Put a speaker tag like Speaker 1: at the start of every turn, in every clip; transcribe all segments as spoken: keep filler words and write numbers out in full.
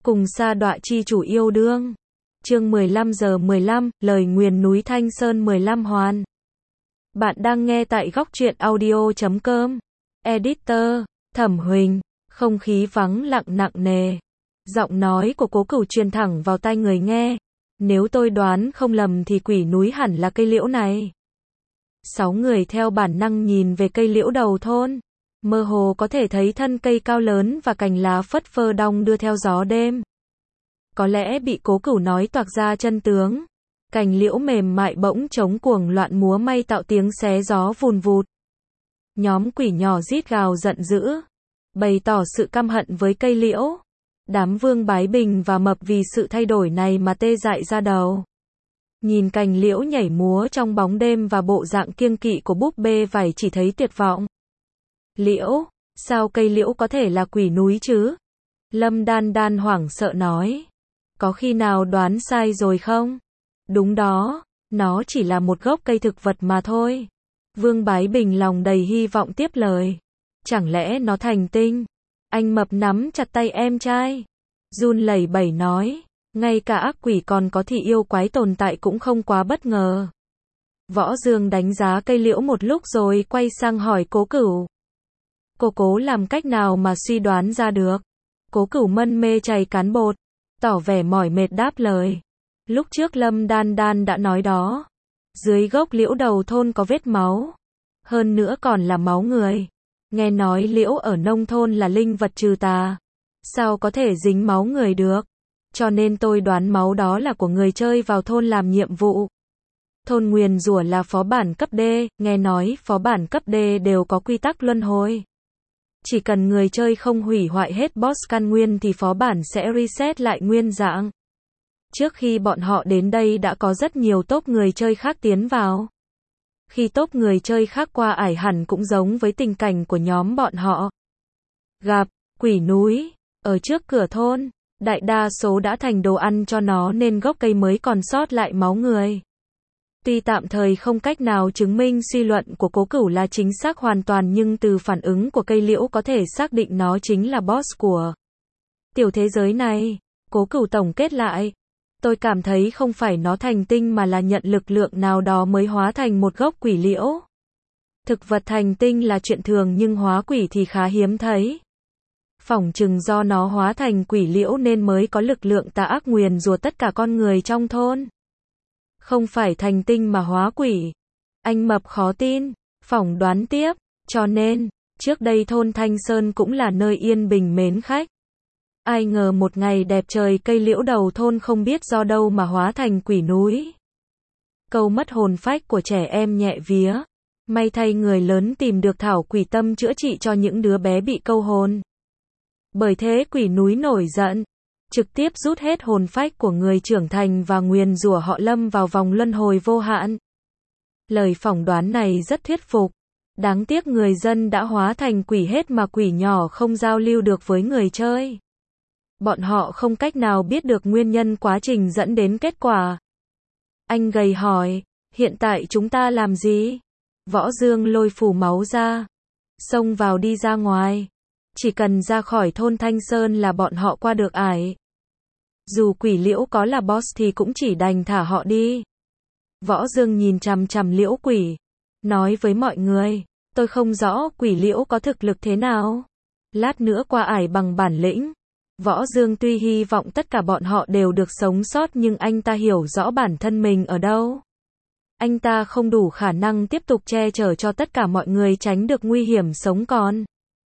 Speaker 1: Cùng sa đọa chi chủ yêu đương. Chương mười lăm giờ mười lăm, lời nguyền núi Thanh Sơn mười lăm hoàn. Bạn đang nghe tại góc truyện audio chấm com. Editor, Thẩm Huỳnh. Không khí vắng lặng nặng nề. Giọng nói của Cố Cửu truyền thẳng vào tai người nghe. Nếu tôi đoán không lầm thì quỷ núi hẳn là cây liễu này. Sáu người theo bản năng nhìn về cây liễu đầu thôn. Mơ hồ có thể thấy thân cây cao lớn và cành lá phất phơ đong đưa theo gió đêm. Có lẽ bị Cố Cửu nói toạc ra chân tướng. Cành liễu mềm mại bỗng trống cuồng loạn múa may tạo tiếng xé gió vùn vụt. Nhóm quỷ nhỏ rít gào giận dữ, bày tỏ sự căm hận với cây liễu. Đám Vương Bái Bình và Mập vì sự thay đổi này mà tê dại ra đầu. Nhìn cành liễu nhảy múa trong bóng đêm và bộ dạng kiêng kỵ của búp bê vải chỉ thấy tuyệt vọng. Liễu, sao cây liễu có thể là quỷ núi chứ? Lâm Đan Đan hoảng sợ nói. Có khi nào đoán sai rồi không? Đúng đó, nó chỉ là một gốc cây thực vật mà thôi. Vương Bái Bình lòng đầy hy vọng tiếp lời. Chẳng lẽ nó thành tinh? Anh Mập nắm chặt tay em trai, run lẩy bẩy nói. Ngay cả ác quỷ còn có thị yêu quái tồn tại cũng không quá bất ngờ. Võ Dương đánh giá cây liễu một lúc rồi quay sang hỏi Cố Cửu. Cô Cố làm cách nào mà suy đoán ra được? Cố Cửu mân mê chày cán bột, tỏ vẻ mỏi mệt đáp lời. Lúc trước Lâm Đan Đan đã nói đó. Dưới gốc liễu đầu thôn có vết máu. Hơn nữa còn là máu người. Nghe nói liễu ở nông thôn là linh vật trừ tà. Sao có thể dính máu người được? Cho nên tôi đoán máu đó là của người chơi vào thôn làm nhiệm vụ. Thôn nguyền rủa là phó bản cấp D, nghe nói phó bản cấp D đều có quy tắc luân hồi. Chỉ cần người chơi không hủy hoại hết boss căn nguyên thì phó bản sẽ reset lại nguyên dạng. Trước khi bọn họ đến đây đã có rất nhiều tốp người chơi khác tiến vào. Khi tốp người chơi khác qua ải hẳn cũng giống với tình cảnh của nhóm bọn họ. Gặp quỷ núi ở trước cửa thôn, đại đa số đã thành đồ ăn cho nó nên gốc cây mới còn sót lại máu người. Tuy tạm thời không cách nào chứng minh suy luận của Cố Cửu là chính xác hoàn toàn nhưng từ phản ứng của cây liễu có thể xác định nó chính là boss của tiểu thế giới này. Cố Cửu tổng kết lại. Tôi cảm thấy không phải nó thành tinh mà là nhận lực lượng nào đó mới hóa thành một gốc quỷ liễu. Thực vật thành tinh là chuyện thường nhưng hóa quỷ thì khá hiếm thấy. Phỏng chừng do nó hóa thành quỷ liễu nên mới có lực lượng tà ác nguyền rủa tất cả con người trong thôn. Không phải thành tinh mà hóa quỷ. Anh Mập khó tin, phỏng đoán tiếp, cho nên, trước đây thôn Thanh Sơn cũng là nơi yên bình mến khách. Ai ngờ một ngày đẹp trời cây liễu đầu thôn không biết do đâu mà hóa thành quỷ núi. Câu mất hồn phách của trẻ em nhẹ vía. May thay người lớn tìm được thảo quỷ tâm chữa trị cho những đứa bé bị câu hồn. Bởi thế quỷ núi nổi giận, trực tiếp rút hết hồn phách của người trưởng thành và nguyền rủa họ lâm vào vòng luân hồi vô hạn. Lời phỏng đoán này rất thuyết phục. Đáng tiếc người dân đã hóa thành quỷ hết mà quỷ nhỏ không giao lưu được với người chơi. Bọn họ không cách nào biết được nguyên nhân quá trình dẫn đến kết quả. Anh gầy hỏi, hiện tại chúng ta làm gì? Võ Dương lôi phù máu ra, xông vào đi ra ngoài. Chỉ cần ra khỏi thôn Thanh Sơn là bọn họ qua được ải. Dù quỷ liễu có là boss thì cũng chỉ đành thả họ đi. Võ Dương nhìn chằm chằm liễu quỷ, nói với mọi người, tôi không rõ quỷ liễu có thực lực thế nào. Lát nữa qua ải bằng bản lĩnh. Võ Dương tuy hy vọng tất cả bọn họ đều được sống sót nhưng anh ta hiểu rõ bản thân mình ở đâu. Anh ta không đủ khả năng tiếp tục che chở cho tất cả mọi người tránh được nguy hiểm sống còn.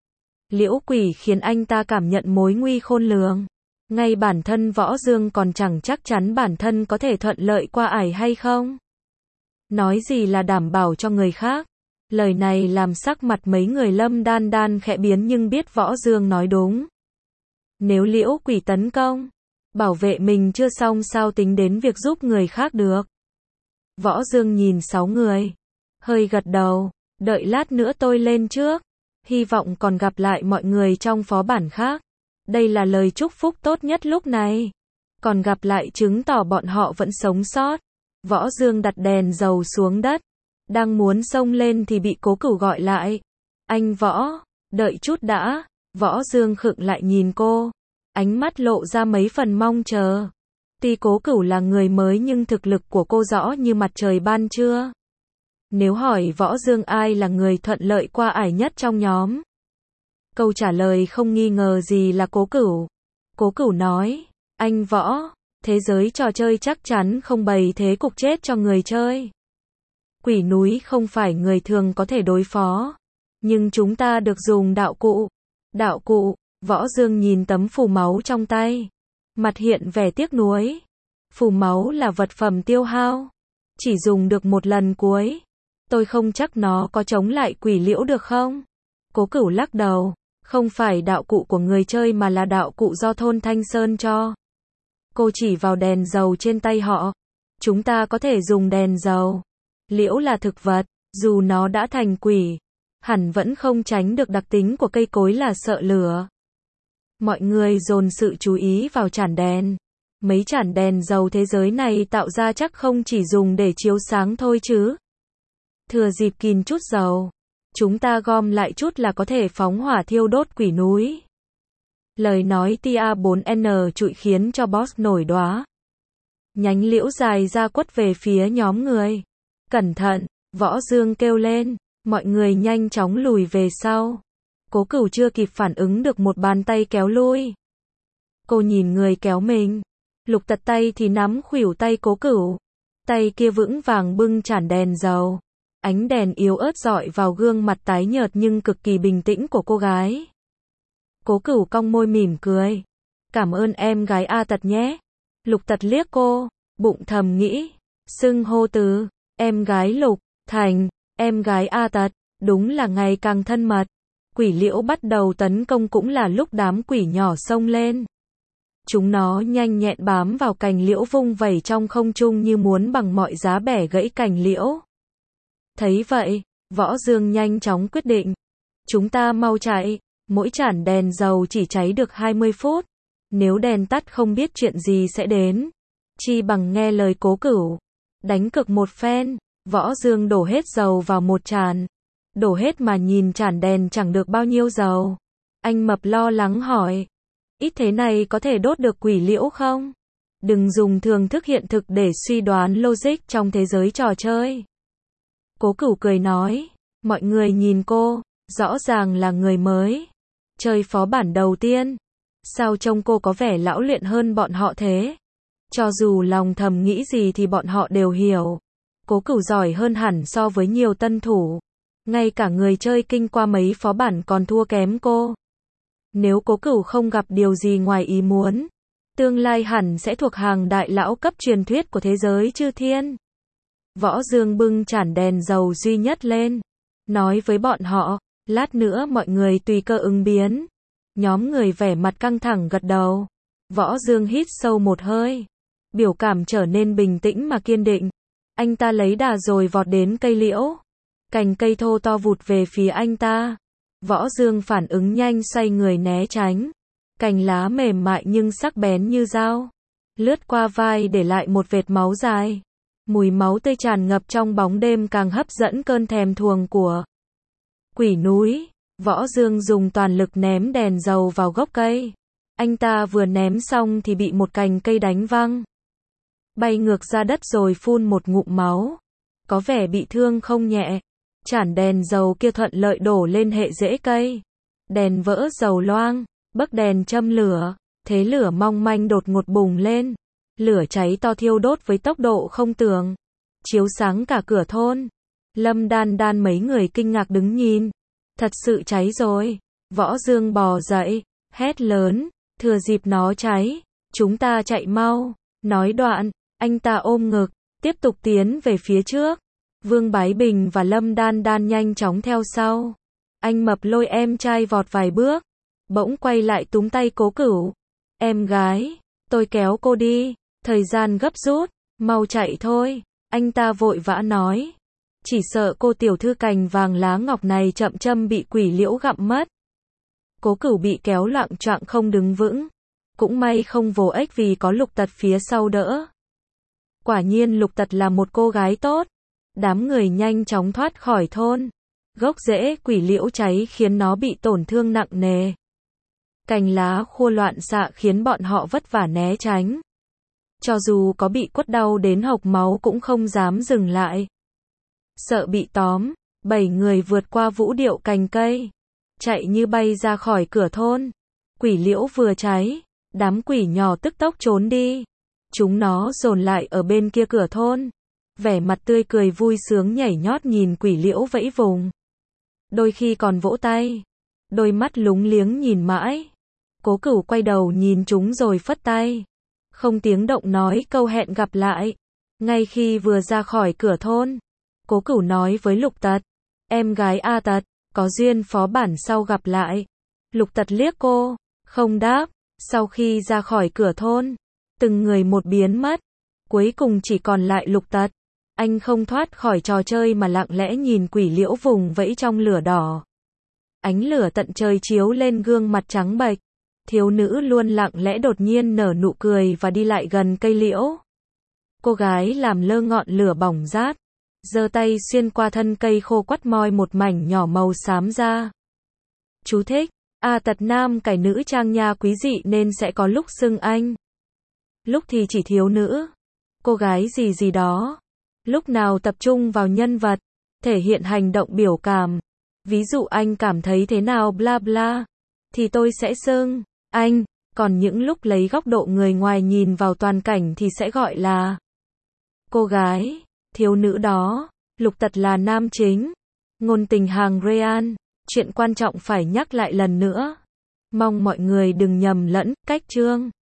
Speaker 1: Liễu quỷ khiến anh ta cảm nhận mối nguy khôn lường. Ngay bản thân Võ Dương còn chẳng chắc chắn bản thân có thể thuận lợi qua ải hay không. Nói gì là đảm bảo cho người khác. Lời này làm sắc mặt mấy người Lâm Đan Đan khẽ biến nhưng biết Võ Dương nói đúng. Nếu liễu quỷ tấn công, bảo vệ mình chưa xong sao tính đến việc giúp người khác được. Võ Dương nhìn sáu người, hơi gật đầu, đợi lát nữa tôi lên trước. Hy vọng còn gặp lại mọi người trong phó bản khác. Đây là lời chúc phúc tốt nhất lúc này. Còn gặp lại chứng tỏ bọn họ vẫn sống sót. Võ Dương đặt đèn dầu xuống đất. Đang muốn xông lên thì bị Cố Cửu gọi lại. Anh Võ, đợi chút đã. Võ Dương khựng lại nhìn cô. ánh mắt lộ ra mấy phần mong chờ. Tuy Cố Cửu là người mới nhưng thực lực của cô rõ như mặt trời ban trưa. Nếu hỏi Võ Dương ai là người thuận lợi qua ải nhất trong nhóm, câu trả lời không nghi ngờ gì là Cố Cửu. Cố Cửu nói, anh Võ, thế giới trò chơi chắc chắn không bày thế cục chết cho người chơi. Quỷ núi không phải người thường có thể đối phó, nhưng chúng ta được dùng đạo cụ. Đạo cụ? Võ Dương nhìn tấm phù máu trong tay, mặt hiện vẻ tiếc nuối. Phù máu là vật phẩm tiêu hao, chỉ dùng được một lần cuối. Tôi không chắc nó có chống lại quỷ liễu được không? Cố Cửu lắc đầu, không phải đạo cụ của người chơi mà là đạo cụ do thôn Thanh Sơn cho. Cô chỉ vào đèn dầu trên tay họ. Chúng ta có thể dùng đèn dầu. Liễu là thực vật, dù nó đã thành quỷ, hẳn vẫn không tránh được đặc tính của cây cối là sợ lửa. Mọi người dồn sự chú ý vào chản đèn. Mấy chản đèn dầu thế giới này tạo ra chắc không chỉ dùng để chiếu sáng thôi chứ. Thừa dịp kìn chút dầu, chúng ta gom lại chút là có thể phóng hỏa thiêu đốt quỷ núi. Lời nói tia bốn N trụi khiến cho boss nổi đoá. Nhánh liễu dài ra quất về phía nhóm người. Cẩn thận, Võ Dương kêu lên, mọi người nhanh chóng lùi về sau. Cố Cửu chưa kịp phản ứng được một bàn tay kéo lui. Cô nhìn người kéo mình. Lục Tật tay thì nắm khuỷu tay Cố Cửu. Tay kia vững vàng bưng chản đèn dầu. Ánh đèn yếu ớt rọi vào gương mặt tái nhợt nhưng cực kỳ bình tĩnh của cô gái. Cố Cửu cong môi mỉm cười. Cảm ơn em gái A Tật nhé. Lục Tật liếc cô, bụng thầm nghĩ. Xưng hô từ, em gái Lục, thành, em gái A Tật, đúng là ngày càng thân mật. Quỷ liễu bắt đầu tấn công cũng là lúc đám quỷ nhỏ xông lên. Chúng nó nhanh nhẹn bám vào cành liễu vung vẩy trong không trung như muốn bằng mọi giá bẻ gãy cành liễu. Thấy vậy, Võ Dương nhanh chóng quyết định. Chúng ta mau chạy, mỗi chản đèn dầu chỉ cháy được hai mươi phút. Nếu đèn tắt không biết chuyện gì sẽ đến. Chi bằng nghe lời Cố Cửu. Đánh cược một phen, Võ Dương đổ hết dầu vào một chản. Đổ hết mà nhìn chản đèn chẳng được bao nhiêu dầu. Anh Mập lo lắng hỏi. Ít thế này có thể đốt được quỷ liễu không? Đừng dùng thường thức hiện thực để suy đoán logic trong thế giới trò chơi. Cố Cửu cười nói. Mọi người nhìn cô, rõ ràng là người mới. Chơi phó bản đầu tiên. Sao trông cô có vẻ lão luyện hơn bọn họ thế? Cho dù lòng thầm nghĩ gì thì bọn họ đều hiểu. Cố Cửu giỏi hơn hẳn so với nhiều tân thủ. Ngay cả người chơi kinh qua mấy phó bản còn thua kém cô. Nếu Cố Cửu không gặp điều gì ngoài ý muốn, tương lai hẳn sẽ thuộc hàng đại lão cấp truyền thuyết của thế giới chư thiên. Võ Dương bưng chản đèn dầu duy nhất lên, nói với bọn họ, lát nữa mọi người tùy cơ ứng biến. Nhóm người vẻ mặt căng thẳng gật đầu. Võ Dương hít sâu một hơi, biểu cảm trở nên bình tĩnh mà kiên định. Anh ta lấy đà rồi vọt đến cây liễu. Cành cây thô to vụt về phía anh ta. Võ Dương phản ứng nhanh xoay người né tránh. Cành lá mềm mại nhưng sắc bén như dao, lướt qua vai để lại một vệt máu dài. Mùi máu tươi tràn ngập trong bóng đêm càng hấp dẫn cơn thèm thuồng của quỷ núi. Võ Dương dùng toàn lực ném đèn dầu vào gốc cây. Anh ta vừa ném xong thì bị một cành cây đánh văng, bay ngược ra đất rồi phun một ngụm máu. Có vẻ bị thương không nhẹ. Chản đèn dầu kia thuận lợi đổ lên hệ rễ cây. Đèn vỡ dầu loang, bấc đèn châm lửa, thế lửa mong manh đột ngột bùng lên. Lửa cháy to thiêu đốt với tốc độ không tưởng, chiếu sáng cả cửa thôn. Lâm Đan Đan mấy người kinh ngạc đứng nhìn. Thật sự cháy rồi. Võ Dương bò dậy, hét lớn, thừa dịp nó cháy, chúng ta chạy mau. Nói đoạn, anh ta ôm ngực, tiếp tục tiến về phía trước. Vương Bái Bình và Lâm Đan Đan nhanh chóng theo sau. Anh Mập lôi em trai vọt vài bước, bỗng quay lại túm tay Cố Cửu. Em gái, tôi kéo cô đi, thời gian gấp rút, mau chạy thôi. Anh ta vội vã nói. Chỉ sợ cô tiểu thư cành vàng lá ngọc này chậm châm bị quỷ liễu gặm mất. Cố Cửu bị kéo loạng choạng không đứng vững. Cũng may không vô ích vì có Lục Tật phía sau đỡ. Quả nhiên Lục Tật là một cô gái tốt. Đám người nhanh chóng thoát khỏi thôn. Gốc rễ quỷ liễu cháy khiến nó bị tổn thương nặng nề. Cành lá khô loạn xạ khiến bọn họ vất vả né tránh. Cho dù có bị quất đau đến hộc máu cũng không dám dừng lại. Sợ bị tóm, bảy người vượt qua vũ điệu cành cây, chạy như bay ra khỏi cửa thôn. Quỷ liễu vừa cháy, đám quỷ nhỏ tức tốc trốn đi. Chúng nó dồn lại ở bên kia cửa thôn, vẻ mặt tươi cười vui sướng nhảy nhót nhìn quỷ liễu vẫy vùng. Đôi khi còn vỗ tay, đôi mắt lúng liếng nhìn mãi. Cố Cửu quay đầu nhìn chúng rồi phất tay, không tiếng động nói câu hẹn gặp lại. Ngay khi vừa ra khỏi cửa thôn, Cố Cửu nói với Lục Tật, em gái A Tật, có duyên phó bản sau gặp lại. Lục Tật liếc cô, không đáp. Sau khi ra khỏi cửa thôn, từng người một biến mất, cuối cùng chỉ còn lại Lục Tật. Anh không thoát khỏi trò chơi mà lặng lẽ nhìn quỷ liễu vùng vẫy trong lửa đỏ. Ánh lửa tận trời chiếu lên gương mặt trắng bệch. Thiếu nữ luôn lặng lẽ đột nhiên nở nụ cười và đi lại gần cây liễu. Cô gái làm lơ ngọn lửa bỏng rát, giơ tay xuyên qua thân cây khô quắt moi một mảnh nhỏ màu xám ra. Chú thích: A Tật nam cải nữ trang nha quý dị nên sẽ có lúc xưng anh, lúc thì chỉ thiếu nữ, cô gái gì gì đó. Lúc nào tập trung vào nhân vật, thể hiện hành động biểu cảm. Ví dụ anh cảm thấy thế nào bla bla, thì tôi sẽ xưng anh. Còn những lúc lấy góc độ người ngoài nhìn vào toàn cảnh thì sẽ gọi là cô gái, thiếu nữ đó. Lục Tật là nam chính. Ngôn tình hàng Real. Chuyện quan trọng phải nhắc lại lần nữa. Mong mọi người đừng nhầm lẫn cách chương.